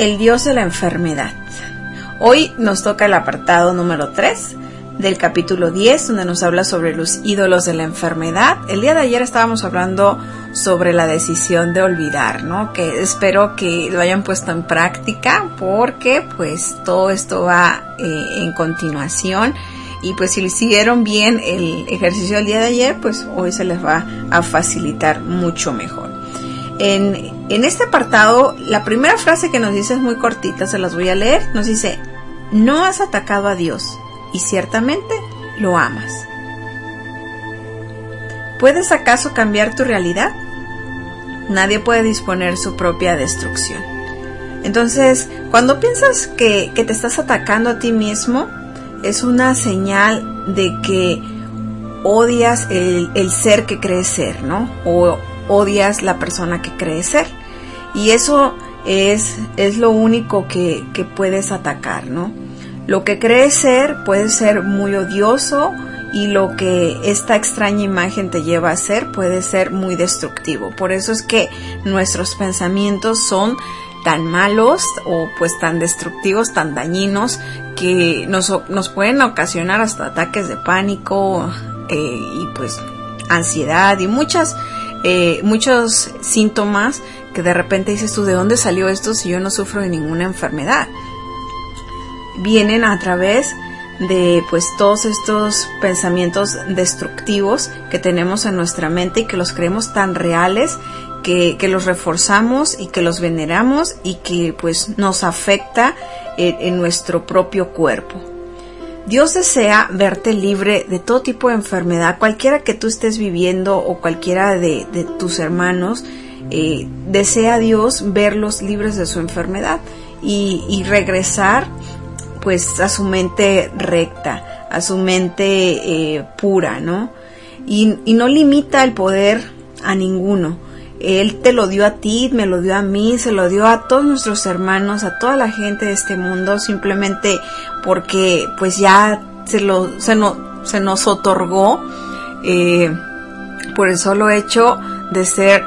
el Dios de la enfermedad. Hoy nos toca el apartado número 3 del capítulo 10, donde nos habla sobre los ídolos de la enfermedad. El día de ayer estábamos hablando sobre la decisión de olvidar, ¿no? Que espero que lo hayan puesto en práctica, porque pues todo esto va en continuación. Y pues si siguieron bien el ejercicio del día de ayer, pues hoy se les va a facilitar mucho mejor. En este apartado, la primera frase que nos dice es muy cortita, se las voy a leer. Nos dice: no has atacado a Dios y ciertamente lo amas. ¿Puedes acaso cambiar tu realidad? Nadie puede disponer su propia destrucción. Entonces, cuando piensas que te estás atacando a ti mismo, es una señal de que odias el ser que crees ser, ¿no? O odias la persona que crees ser. Y eso es lo único que puedes atacar, ¿no? Lo que crees ser puede ser muy odioso, y lo que esta extraña imagen te lleva a ser puede ser muy destructivo. Por eso es que nuestros pensamientos son tan malos o pues tan destructivos, tan dañinos, que nos pueden ocasionar hasta ataques de pánico y pues ansiedad y muchos síntomas que de repente dices tú: ¿de dónde salió esto si yo no sufro de ninguna enfermedad? Vienen a través de pues todos estos pensamientos destructivos que tenemos en nuestra mente y que los creemos tan reales que los reforzamos y que los veneramos y que pues nos afecta en nuestro propio cuerpo. Dios desea verte libre de todo tipo de enfermedad, cualquiera que tú estés viviendo o cualquiera de tus hermanos. Desea Dios verlos libres de su enfermedad y regresar pues a su mente recta, a su mente pura, ¿no? Y no limita el poder a ninguno. Él te lo dio a ti, me lo dio a mí, se lo dio a todos nuestros hermanos, a toda la gente de este mundo, simplemente porque pues ya se nos otorgó por el solo hecho de ser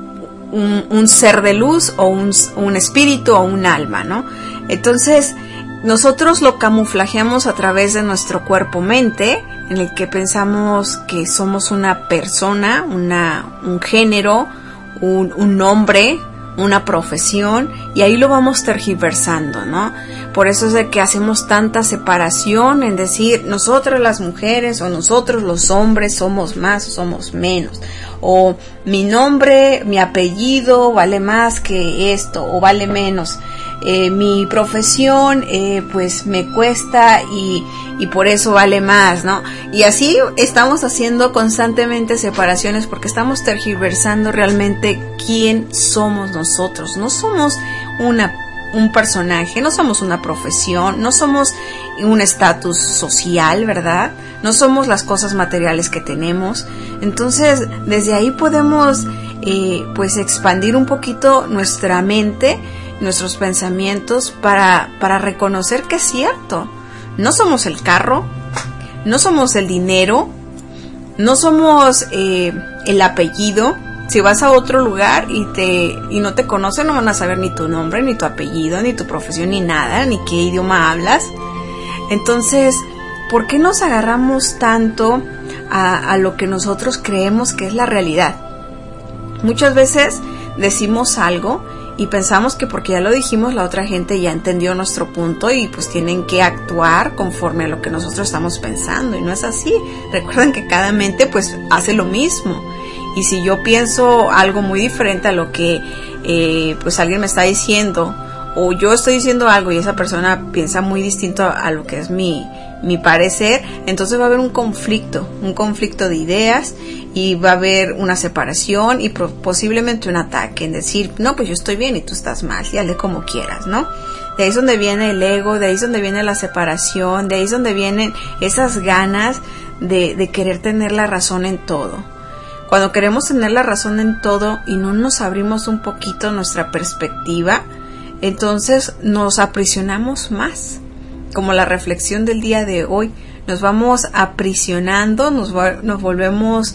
un ser de luz o un espíritu o un alma, ¿no? Entonces nosotros lo camuflajeamos a través de nuestro cuerpo-mente, en el que pensamos que somos una persona, un género, un nombre, una profesión, y ahí lo vamos tergiversando, ¿no? Por eso es de que hacemos tanta separación en decir nosotras las mujeres o nosotros los hombres somos más o somos menos, o mi nombre, mi apellido vale más que esto o vale menos. Mi profesión pues me cuesta y por eso vale más, ¿no? Y así estamos haciendo constantemente separaciones porque estamos tergiversando realmente quién somos nosotros. No somos un personaje, no somos una profesión, no somos un estatus social, ¿verdad? No somos las cosas materiales que tenemos. Entonces, desde ahí podemos pues expandir un poquito nuestra mente, nuestros pensamientos para reconocer que es cierto. No somos el carro, no somos el dinero, no somos el apellido. Si vas a otro lugar y no te conocen, no van a saber ni tu nombre, ni tu apellido, ni tu profesión, ni nada, ni qué idioma hablas. Entonces, ¿por qué nos agarramos tanto a lo que nosotros creemos que es la realidad? Muchas veces decimos algo y pensamos que porque ya lo dijimos la otra gente ya entendió nuestro punto y pues tienen que actuar conforme a lo que nosotros estamos pensando, y no es así. Recuerden que cada mente pues hace lo mismo, y si yo pienso algo muy diferente a lo que pues alguien me está diciendo, o yo estoy diciendo algo y esa persona piensa muy distinto a lo que es mi parecer, entonces va a haber un conflicto de ideas, y va a haber una separación y posiblemente un ataque en decir: no, pues yo estoy bien y tú estás mal, y hazle como quieras, ¿no? De ahí es donde viene el ego, de ahí es donde viene la separación, de ahí es donde vienen esas ganas de querer tener la razón en todo. Cuando queremos tener la razón en todo y no nos abrimos un poquito nuestra perspectiva, entonces nos aprisionamos más. Como la reflexión del día de hoy, nos vamos aprisionando, nos volvemos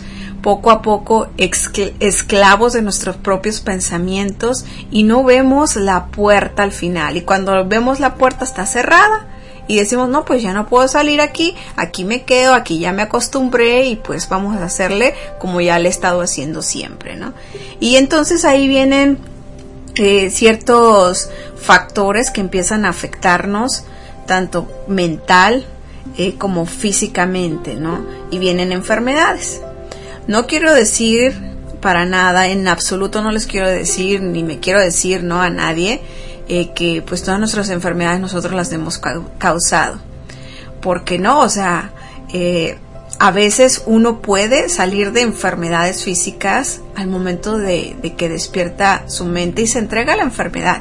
poco a poco esclavos de nuestros propios pensamientos y no vemos la puerta al final. Y cuando vemos la puerta está cerrada y decimos, no, pues ya no puedo salir aquí me quedo, aquí ya me acostumbré y pues vamos a hacerle como ya le he estado haciendo siempre, ¿no? Y entonces ahí vienen ciertos factores que empiezan a afectarnos tanto mental como físicamente, ¿no? Y vienen enfermedades. No quiero decir para nada, en absoluto no les quiero decir, ni me quiero decir, ¿no?, a nadie, que pues todas nuestras enfermedades nosotros las hemos causado. Porque no, o sea, a veces uno puede salir de enfermedades físicas al momento de que despierta su mente y se entrega a la enfermedad.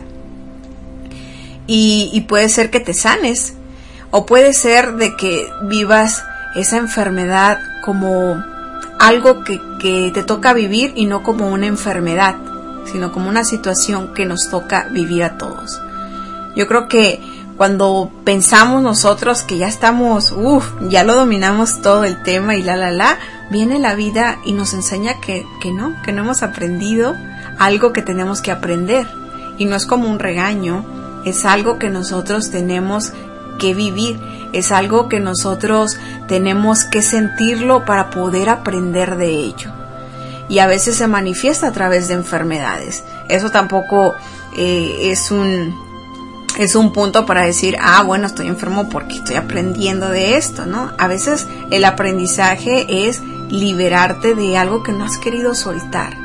Y puede ser que te sanes, o puede ser de que vivas esa enfermedad como algo que te toca vivir y no como una enfermedad, sino como una situación que nos toca vivir a todos. Yo creo que cuando pensamos nosotros que ya estamos, ya lo dominamos todo el tema y viene la vida y nos enseña que no hemos aprendido algo que tenemos que aprender. Y no es como un regaño, es algo que nosotros tenemos que vivir, es algo que nosotros tenemos que sentirlo para poder aprender de ello. Y a veces se manifiesta a través de enfermedades. Eso tampoco es un punto para decir, bueno, estoy enfermo porque estoy aprendiendo de esto, ¿no? A veces el aprendizaje es liberarte de algo que no has querido soltar.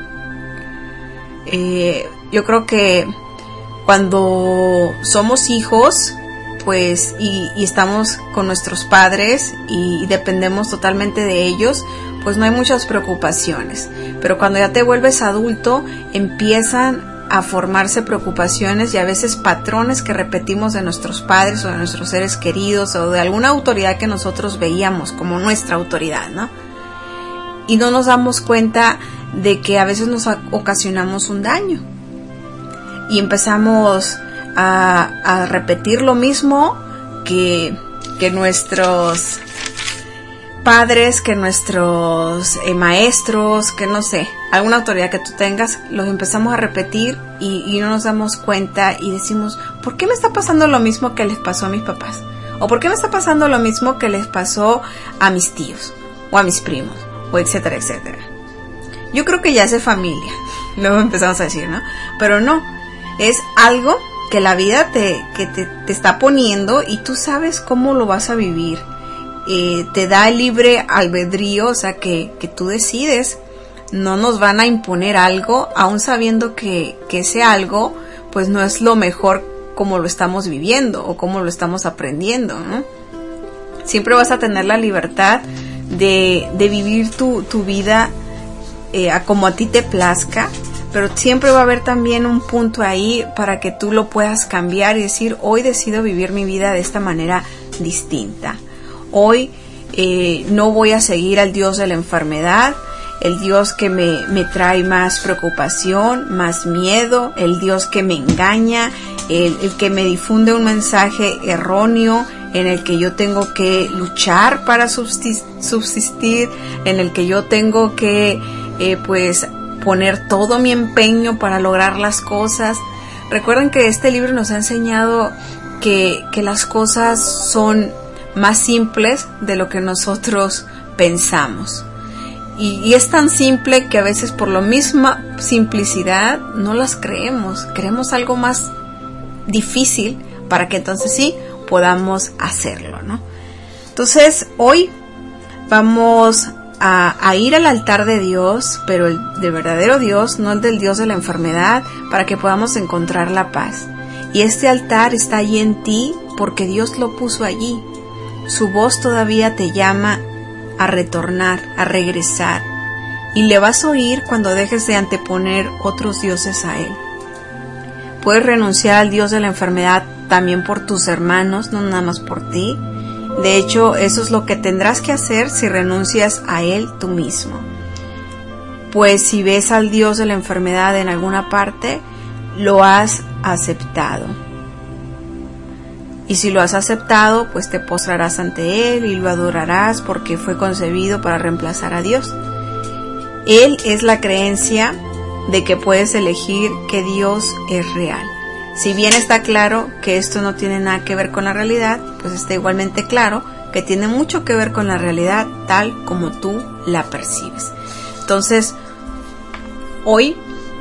Yo creo que cuando somos hijos, pues, y estamos con nuestros padres y dependemos totalmente de ellos, pues no hay muchas preocupaciones. Pero cuando ya te vuelves adulto, empiezan a formarse preocupaciones y a veces patrones que repetimos de nuestros padres o de nuestros seres queridos o de alguna autoridad que nosotros veíamos como nuestra autoridad, ¿no? Y no nos damos cuenta de que a veces nos ocasionamos un daño y empezamos a repetir lo mismo que nuestros padres, que nuestros maestros, que no sé, alguna autoridad que tú tengas, los empezamos a repetir y no nos damos cuenta y decimos, ¿por qué me está pasando lo mismo que les pasó a mis papás? ¿O por qué me está pasando lo mismo que les pasó a mis tíos o a mis primos? O etcétera, etcétera. Yo creo que ya es de familia, luego empezamos a decir, ¿no? Pero no, es algo que la vida te está poniendo y tú sabes cómo lo vas a vivir. Te da libre albedrío, o sea que tú decides. No nos van a imponer algo, aún sabiendo que ese algo pues no es lo mejor como lo estamos viviendo o como lo estamos aprendiendo, ¿no? Siempre vas a tener la libertad de vivir tu vida como a ti te plazca, pero siempre va a haber también un punto ahí para que tú lo puedas cambiar y decir, hoy decido vivir mi vida de esta manera distinta. Hoy no voy a seguir al Dios de la enfermedad, el Dios que me trae más preocupación, más miedo, el Dios que me engaña, el que me difunde un mensaje erróneo en el que yo tengo que luchar para subsistir, en el que yo tengo que pues poner todo mi empeño para lograr las cosas. Recuerden que este libro nos ha enseñado que las cosas son más simples de lo que nosotros pensamos. Y es tan simple que a veces por la misma simplicidad no las creemos. Queremos algo más difícil para que entonces sí podamos hacerlo, ¿no? Entonces hoy vamos a ir al altar de Dios, pero el de verdadero Dios, no el del Dios de la enfermedad, para que podamos encontrar la paz. Y este altar está allí en ti porque Dios lo puso allí. Su voz todavía te llama a retornar, a regresar, y le vas a oír cuando dejes de anteponer otros dioses a Él. Puedes renunciar al Dios de la enfermedad también por tus hermanos, no nada más por ti. De hecho, eso es lo que tendrás que hacer si renuncias a Él tú mismo. Pues si ves al Dios de la enfermedad en alguna parte, lo has aceptado. Y si lo has aceptado, pues te postrarás ante Él y lo adorarás porque fue concebido para reemplazar a Dios. Él es la creencia de que puedes elegir que Dios es real. Si bien está claro que esto no tiene nada que ver con la realidad, pues está igualmente claro que tiene mucho que ver con la realidad tal como tú la percibes. Entonces, hoy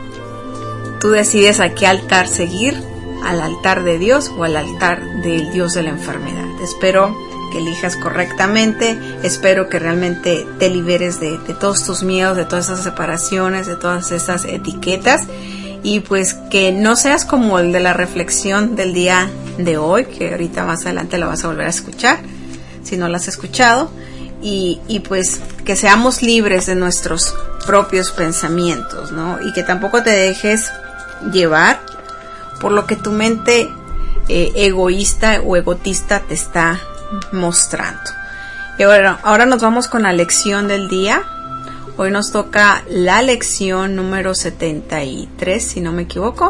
tú decides a qué altar seguir, al altar de Dios o al altar del Dios de la enfermedad. Espero que elijas correctamente, espero que realmente te liberes de todos tus miedos, de todas esas separaciones, de todas esas etiquetas, y pues que no seas como el de la reflexión del día de hoy, que ahorita más adelante la vas a volver a escuchar, si no la has escuchado, y pues que seamos libres de nuestros propios pensamientos, ¿no? Y que tampoco te dejes llevar por lo que tu mente egoísta o egotista te está mostrando. Y ahora nos vamos con la lección del día. Hoy nos toca la lección número 73, si no me equivoco.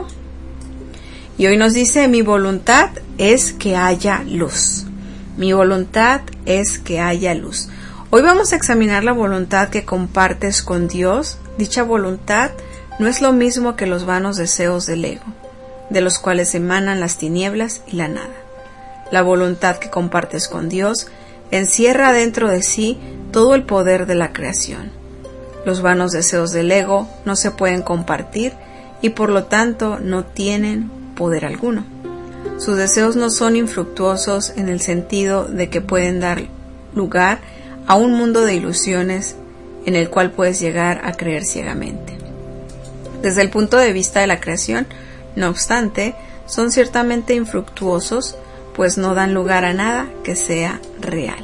Y hoy nos dice: mi voluntad es que haya luz. Mi voluntad es que haya luz. Hoy vamos a examinar la voluntad que compartes con Dios. Dicha voluntad no es lo mismo que los vanos deseos del ego, de los cuales emanan las tinieblas y la nada. La voluntad que compartes con Dios encierra dentro de sí todo el poder de la creación. Los vanos deseos del ego no se pueden compartir y por lo tanto no tienen poder alguno. Sus deseos no son infructuosos en el sentido de que pueden dar lugar a un mundo de ilusiones en el cual puedes llegar a creer ciegamente. Desde el punto de vista de la creación, no obstante, son ciertamente infructuosos, pues no dan lugar a nada que sea real.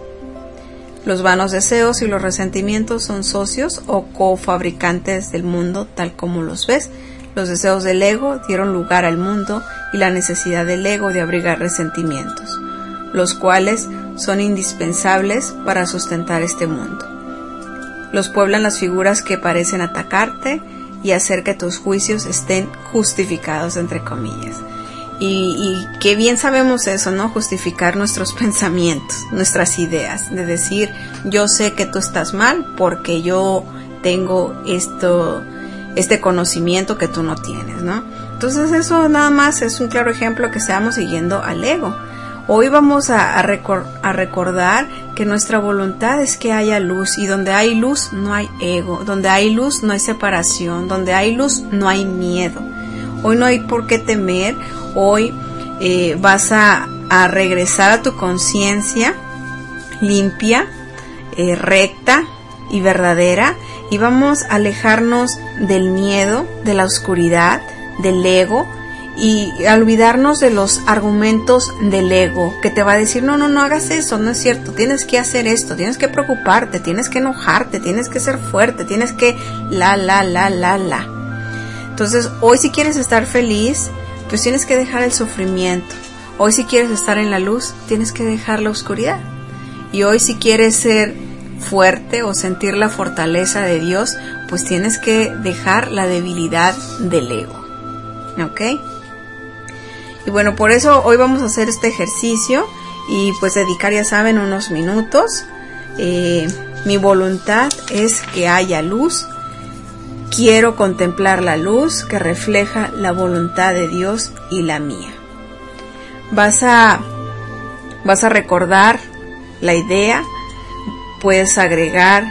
Los vanos deseos y los resentimientos son socios o cofabricantes del mundo tal como los ves. Los deseos del ego dieron lugar al mundo y la necesidad del ego de abrigar resentimientos, los cuales son indispensables para sustentar este mundo. Los pueblan las figuras que parecen atacarte y hacer que tus juicios estén justificados, entre comillas. Y qué bien sabemos eso, ¿no? Justificar nuestros pensamientos, nuestras ideas, de decir, yo sé que tú estás mal porque yo tengo este conocimiento que tú no tienes, ¿no? Entonces eso nada más es un claro ejemplo que estamos siguiendo al ego. Hoy vamos a recordar que nuestra voluntad es que haya luz, y donde hay luz no hay ego, donde hay luz no hay separación, donde hay luz no hay miedo. Hoy no hay por qué temer. Hoy vas a regresar a tu conciencia limpia, recta y verdadera, y vamos a alejarnos del miedo, de la oscuridad, del ego, y a olvidarnos de los argumentos del ego que te va a decir, no hagas eso, no es cierto, tienes que hacer esto, tienes que preocuparte, tienes que enojarte, tienes que ser fuerte, tienes que la. Entonces hoy, si quieres estar feliz, pues tienes que dejar el sufrimiento. Hoy, si quieres estar en la luz, tienes que dejar la oscuridad. Y hoy, si quieres ser fuerte o sentir la fortaleza de Dios, pues tienes que dejar la debilidad del ego. ¿Ok? Y bueno, por eso hoy vamos a hacer este ejercicio y pues dedicar, ya saben, unos minutos. Mi voluntad es que haya luz. Quiero contemplar la luz que refleja la voluntad de Dios y la mía. Vas a recordar la idea. Puedes agregar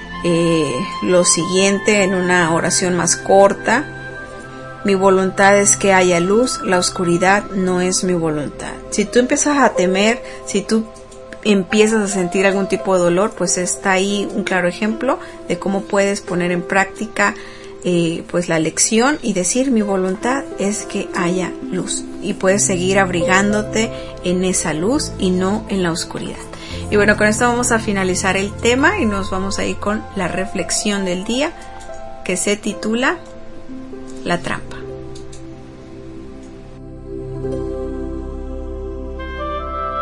lo siguiente en una oración más corta. Mi voluntad es que haya luz, la oscuridad no es mi voluntad. Si tú empiezas a temer, si tú empiezas a sentir algún tipo de dolor, pues está ahí un claro ejemplo de cómo puedes poner en práctica pues la lección y decir, mi voluntad es que haya luz. Y puedes seguir abrigándote en esa luz y no en la oscuridad. Y bueno, con esto vamos a finalizar el tema y nos vamos a ir con la reflexión del día, que se titula La trampa.